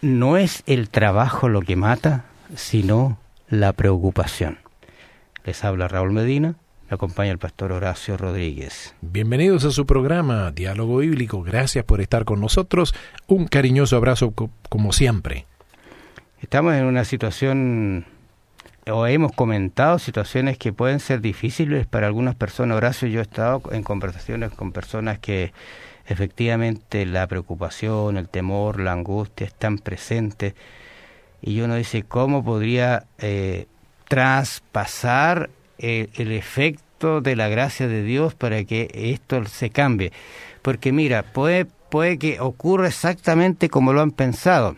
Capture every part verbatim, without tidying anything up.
no es el trabajo lo que mata, sino la preocupación. Les habla Raúl Medina, me acompaña el pastor Horacio Rodríguez. Bienvenidos a su programa Diálogo Bíblico, gracias por estar con nosotros, un cariñoso abrazo co- como siempre. Estamos en una situación, o hemos comentado situaciones que pueden ser difíciles para algunas personas. Horacio, yo he estado en conversaciones con personas que efectivamente la preocupación, el temor, la angustia están presentes, y uno dice, ¿cómo podría eh, traspasar el, el efecto de la gracia de Dios para que esto se cambie? Porque mira, puede, puede que ocurra exactamente como lo han pensado,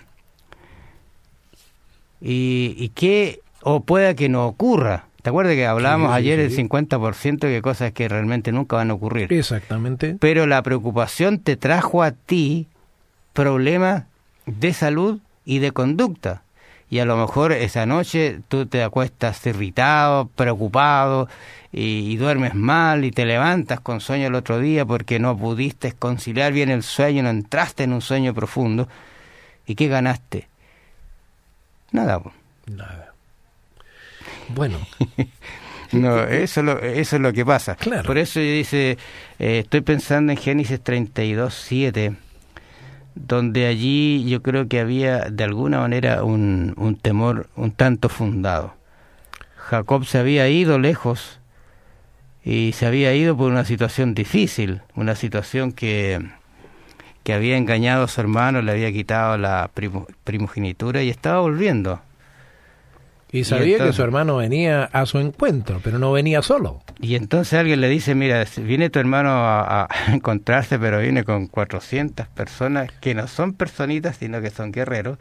y, y que, o pueda que no ocurra. ¿Te acuerdas que hablábamos sí, sí, ayer sí. del cincuenta por ciento de cosas que realmente nunca van a ocurrir? Exactamente. Pero la preocupación te trajo a ti problemas de salud y de conducta. Y a lo mejor esa noche tú te acuestas irritado, preocupado, y, y duermes mal, y te levantas con sueño el otro día porque no pudiste conciliar bien el sueño, no entraste en un sueño profundo. ¿Y qué ganaste? Nada. Nada. Bueno. No, eso es, lo, eso es lo que pasa. Claro. Por eso dice, eh, estoy pensando en Génesis treinta y dos, siete, donde allí yo creo que había de alguna manera un, un temor un tanto fundado. Jacob se había ido lejos y se había ido por una situación difícil, una situación que, que había engañado a su hermano, le había quitado la primo, primogenitura y estaba volviendo. Y sabía y entonces, que su hermano venía a su encuentro, pero no venía solo. Y entonces alguien le dice, mira, viene tu hermano a, a encontrarse, pero viene con cuatrocientas personas que no son personitas, sino que son guerreros.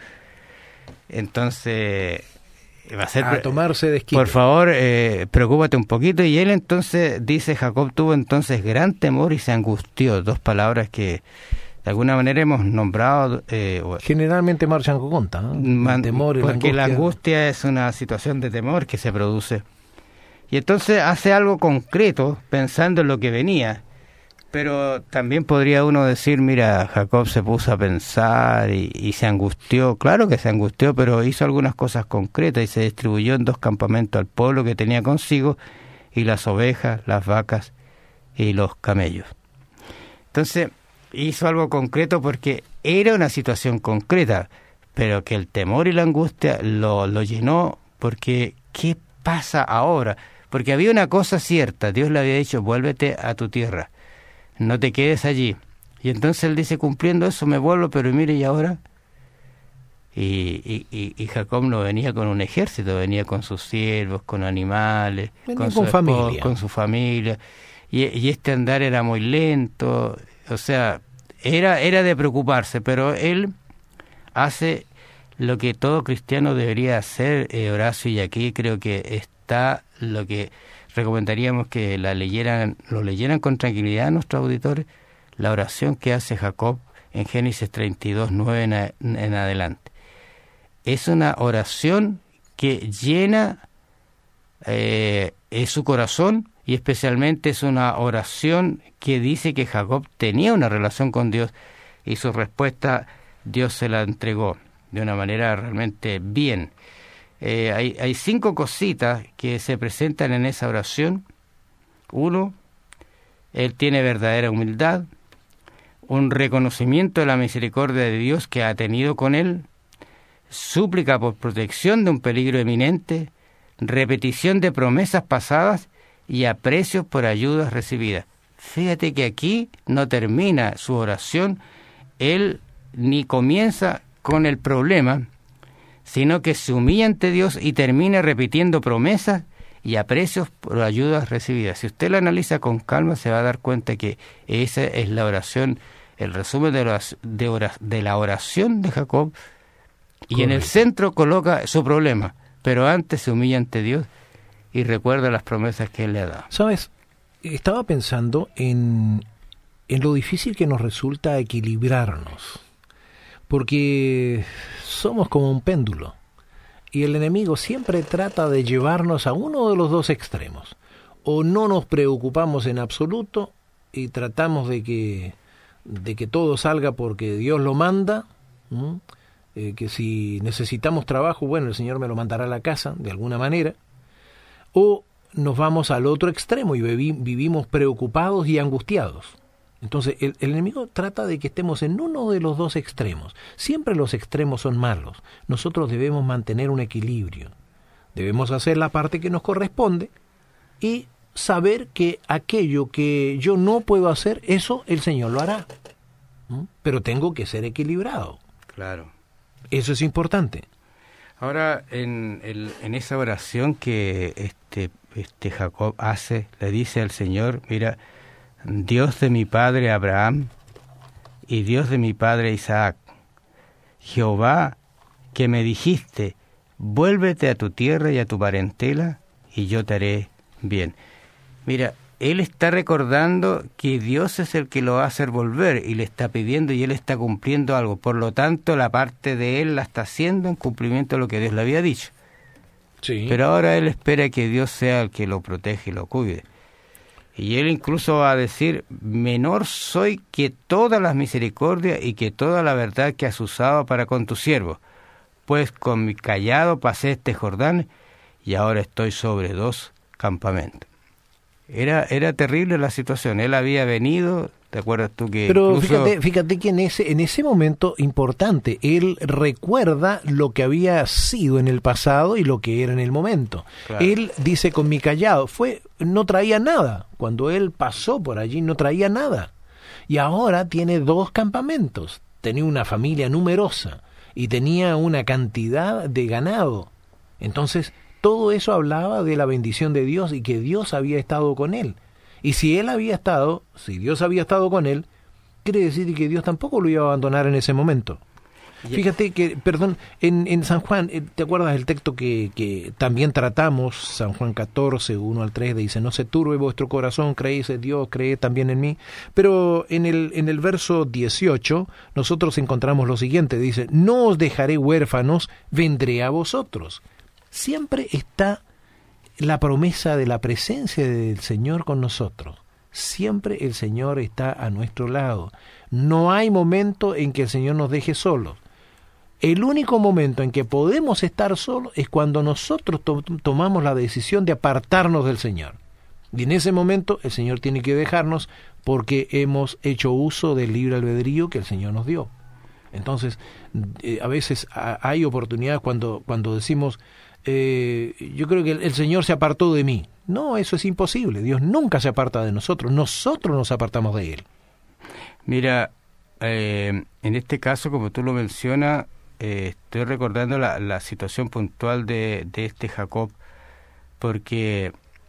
Entonces, va a ser... A tomarse de esquite. Por favor, eh, preocúpate un poquito. Y él entonces, dice Jacob, tuvo entonces gran temor y se angustió. Dos palabras que de alguna manera hemos nombrado. Eh, Generalmente marchan con conta, ¿no? Man, temor y porque la angustia. la angustia es una situación de temor que se produce. Y entonces hace algo concreto pensando en lo que venía. Pero también podría uno decir, mira, Jacob se puso a pensar y, y se angustió. Claro que se angustió, pero hizo algunas cosas concretas y se distribuyó en dos campamentos al pueblo que tenía consigo, y las ovejas, las vacas y los camellos. Entonces hizo algo concreto porque era una situación concreta, pero que el temor y la angustia lo, lo llenó, porque ¿qué pasa ahora? Porque había una cosa cierta, Dios le había dicho, vuélvete a tu tierra, no te quedes allí. Y entonces él dice, cumpliendo eso me vuelvo, pero mire, ¿y ahora? Y, y, y Jacob no venía con un ejército, venía con sus siervos, con animales, venía con, con su esposa, familia. con su familia, y, y este andar era muy lento. O sea, era, era de preocuparse, pero él hace lo que todo cristiano debería hacer, eh, Horacio, y aquí creo que está lo que recomendaríamos que la leyeran, lo leyeran con tranquilidad a nuestros auditores, la oración que hace Jacob en Génesis treinta y dos, nueve en, a, en adelante. Es una oración que llena eh, es su corazón, y especialmente es una oración que dice que Jacob tenía una relación con Dios, y su respuesta Dios se la entregó de una manera realmente bien. Eh, hay, hay cinco cositas que se presentan en esa oración. Uno, él tiene verdadera humildad, un reconocimiento de la misericordia de Dios que ha tenido con él, súplica por protección de un peligro eminente, repetición de promesas pasadas y aprecio por ayudas recibidas. Fíjate que aquí no termina su oración, él ni comienza con el problema, sino que se humilla ante Dios y termina repitiendo promesas y aprecios por ayudas recibidas. Si usted la analiza con calma, se va a dar cuenta que esa es la oración, el resumen de, oración, de, oración, de la oración de Jacob, y correcto. En el centro coloca su problema, pero antes se humilla ante Dios y recuerda las promesas que Él le ha dado. ¿Sabes? Estaba pensando en, en lo difícil que nos resulta equilibrarnos, porque somos como un péndulo, y el enemigo siempre trata de llevarnos a uno de los dos extremos. O no nos preocupamos en absoluto y tratamos de que, de que todo salga porque Dios lo manda, ¿m? eh, que si necesitamos trabajo, bueno, el Señor me lo mandará a la casa, de alguna manera, o nos vamos al otro extremo y vivi- vivimos preocupados y angustiados. Entonces, el, el enemigo trata de que estemos en uno de los dos extremos. Siempre los extremos son malos. Nosotros debemos mantener un equilibrio. Debemos hacer la parte que nos corresponde y saber que aquello que yo no puedo hacer, eso el Señor lo hará. ¿Mm? Pero tengo que ser equilibrado. Claro. Eso es importante. Ahora, en, el, en esa oración que este, este Jacob hace, le dice al Señor, mira, Dios de mi padre Abraham y Dios de mi padre Isaac, Jehová, que me dijiste, vuélvete a tu tierra y a tu parentela, y yo te haré bien. Mira, él está recordando que Dios es el que lo va a hacer volver, y le está pidiendo, y él está cumpliendo algo. Por lo tanto, la parte de él la está haciendo en cumplimiento de lo que Dios le había dicho. Sí. Pero ahora él espera que Dios sea el que lo protege y lo cuide. Y él incluso va a decir, menor soy que todas las misericordias y que toda la verdad que has usado para con tu siervo, pues con mi callado pasé este Jordán y ahora estoy sobre dos campamentos. Era, era terrible la situación, él había venido, ¿te acuerdas tú que Pero incluso... fíjate, fíjate que en ese, en ese momento importante, él recuerda lo que había sido en el pasado y lo que era en el momento. Claro. Él dice con mi callado, fue, no traía nada. Cuando él pasó por allí no traía nada. Y ahora tiene dos campamentos. Tenía una familia numerosa y tenía una cantidad de ganado. Entonces, todo eso hablaba de la bendición de Dios y que Dios había estado con él. Y si él había estado, si Dios había estado con él, quiere decir que Dios tampoco lo iba a abandonar en ese momento. Fíjate que, perdón, en, en San Juan, ¿te acuerdas del texto que, que también tratamos? San Juan catorce, uno al tres, dice, no se turbe vuestro corazón, creéis en Dios, creed también en mí. Pero en el, en el verso dieciocho, nosotros encontramos lo siguiente, dice, no os dejaré huérfanos, vendré a vosotros. Siempre está la promesa de la presencia del Señor con nosotros. Siempre el Señor está a nuestro lado. No hay momento en que el Señor nos deje solos. El único momento en que podemos estar solos es cuando nosotros to- tomamos la decisión de apartarnos del Señor. Y en ese momento el Señor tiene que dejarnos porque hemos hecho uso del libre albedrío que el Señor nos dio. Entonces, eh, a veces a, hay oportunidades cuando, cuando decimos, eh, yo creo que el, el Señor se apartó de mí. No, eso es imposible. Dios nunca se aparta de nosotros. Nosotros nos apartamos de Él. Mira, eh, en este caso, como tú lo mencionas, eh, estoy recordando la, la situación puntual de, de este Jacob, porque,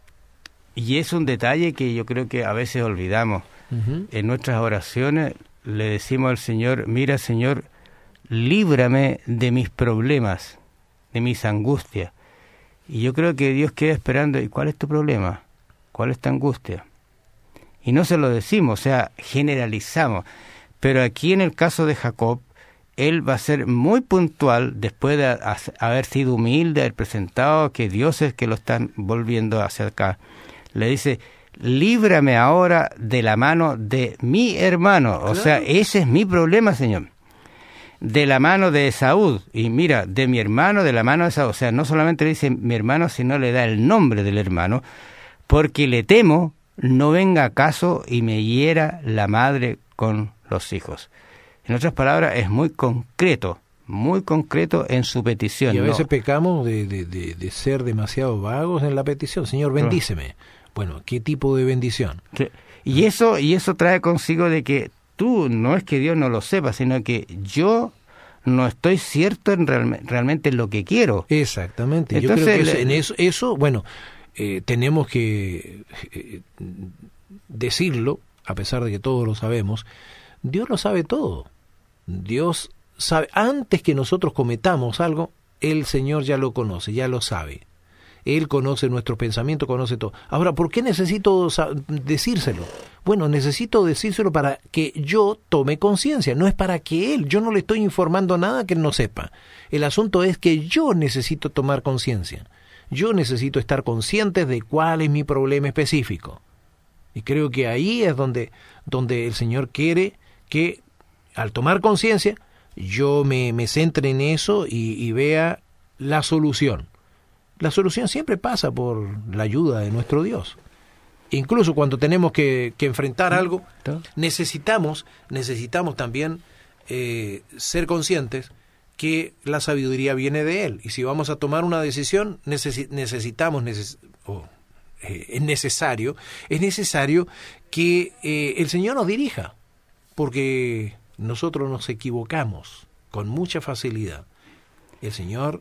y es un detalle que yo creo que a veces olvidamos. Uh-huh. En nuestras oraciones le decimos al Señor, mira Señor, líbrame de mis problemas, de mis angustias. Y yo creo que Dios queda esperando, ¿y cuál es tu problema? ¿Cuál es tu angustia? Y no se lo decimos, o sea, generalizamos. Pero aquí en el caso de Jacob, él va a ser muy puntual, después de haber sido humilde, haber presentado que Dios es que lo están volviendo hacia acá. Le dice, líbrame ahora de la mano de mi hermano. O sea, ese es mi problema, Señor. De la mano de Esaú. Y mira, de mi hermano, de la mano de Esaú. O sea, no solamente le dice mi hermano, sino le da el nombre del hermano. Porque le temo, no venga acaso y me hiera la madre con los hijos. En otras palabras, es muy concreto, muy concreto en su petición. Y a veces ¿no? pecamos de, de, de, de ser demasiado vagos en la petición. Señor, bendíceme. Bueno, ¿qué tipo de bendición? Y eso, y eso trae consigo de que tú, no es que Dios no lo sepa, sino que yo no estoy cierto en real, realmente en lo que quiero. Exactamente. Entonces, yo creo que le, en eso, eso, bueno, eh, tenemos que eh, decirlo, a pesar de que todos lo sabemos, Dios lo sabe todo. Dios sabe, antes que nosotros cometamos algo, el Señor ya lo conoce, ya lo sabe. Él conoce nuestro pensamiento, conoce todo. Ahora, ¿por qué necesito decírselo? Bueno, necesito decírselo para que yo tome conciencia, no es para que Él, yo no le estoy informando nada que Él no sepa. El asunto es que yo necesito tomar conciencia. Yo necesito estar consciente de cuál es mi problema específico. Y creo que ahí es donde, donde el Señor quiere que, al tomar conciencia, yo me, me centre en eso y, y vea la solución. La solución siempre pasa por la ayuda de nuestro Dios. Incluso cuando tenemos que, que enfrentar algo, necesitamos, necesitamos también eh, ser conscientes que la sabiduría viene de Él. Y si vamos a tomar una decisión, necesi- necesitamos, neces- oh, eh, es necesario, es necesario que eh, el Señor nos dirija, porque nosotros nos equivocamos con mucha facilidad. El Señor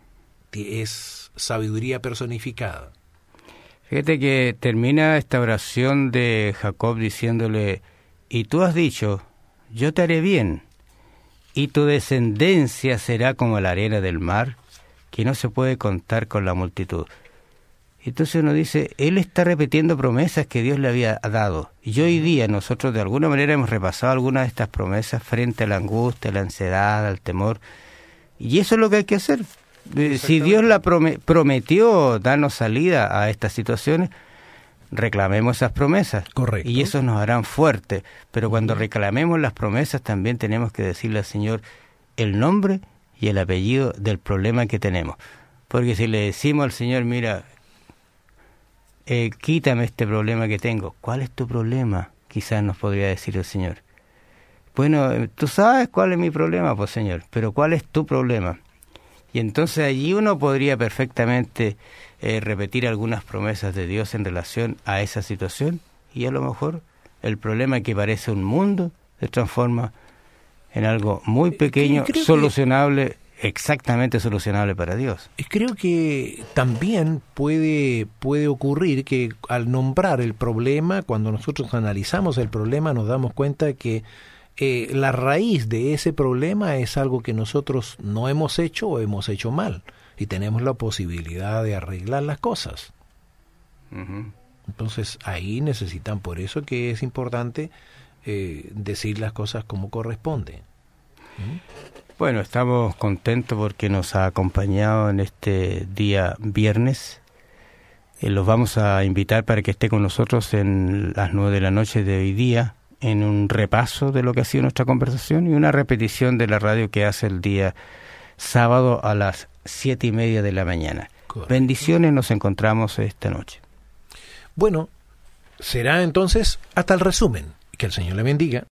es sabiduría personificada. Fíjate que termina esta oración de Jacob diciéndole, y tú has dicho, yo te haré bien, y tu descendencia será como la arena del mar, que no se puede contar con la multitud. Entonces uno dice, él está repitiendo promesas que Dios le había dado. Y hoy día nosotros de alguna manera hemos repasado algunas de estas promesas frente a la angustia, a la ansiedad, al temor. Y eso es lo que hay que hacer. Si Dios la prometió darnos salida a estas situaciones, reclamemos esas promesas. Correcto. Y eso nos harán fuertes. Pero cuando reclamemos las promesas también tenemos que decirle al Señor el nombre y el apellido del problema que tenemos. Porque si le decimos al Señor, mira, eh, quítame este problema que tengo. ¿Cuál es tu problema? Quizás nos podría decir el Señor. Bueno, tú sabes cuál es mi problema, pues Señor, pero ¿cuál es tu problema? Y entonces allí uno podría perfectamente eh, repetir algunas promesas de Dios en relación a esa situación y a lo mejor el problema que parece un mundo se transforma en algo muy pequeño, solucionable, que, exactamente solucionable para Dios. Creo que también puede, puede ocurrir que al nombrar el problema, cuando nosotros analizamos el problema nos damos cuenta que Eh, la raíz de ese problema es algo que nosotros no hemos hecho o hemos hecho mal y tenemos la posibilidad de arreglar las cosas. Uh-huh. Entonces ahí necesitan, por eso que es importante eh, decir las cosas como corresponde. ¿Mm? Bueno, estamos contentos porque nos ha acompañado en este día viernes. Eh, los vamos a invitar para que esté con nosotros en las nueve de la noche de hoy día, en un repaso de lo que ha sido nuestra conversación y una repetición de la radio que hace el día sábado a las siete y media de la mañana. Correcto. Bendiciones, nos encontramos esta noche. Bueno, será entonces hasta el resumen. Que el Señor le bendiga.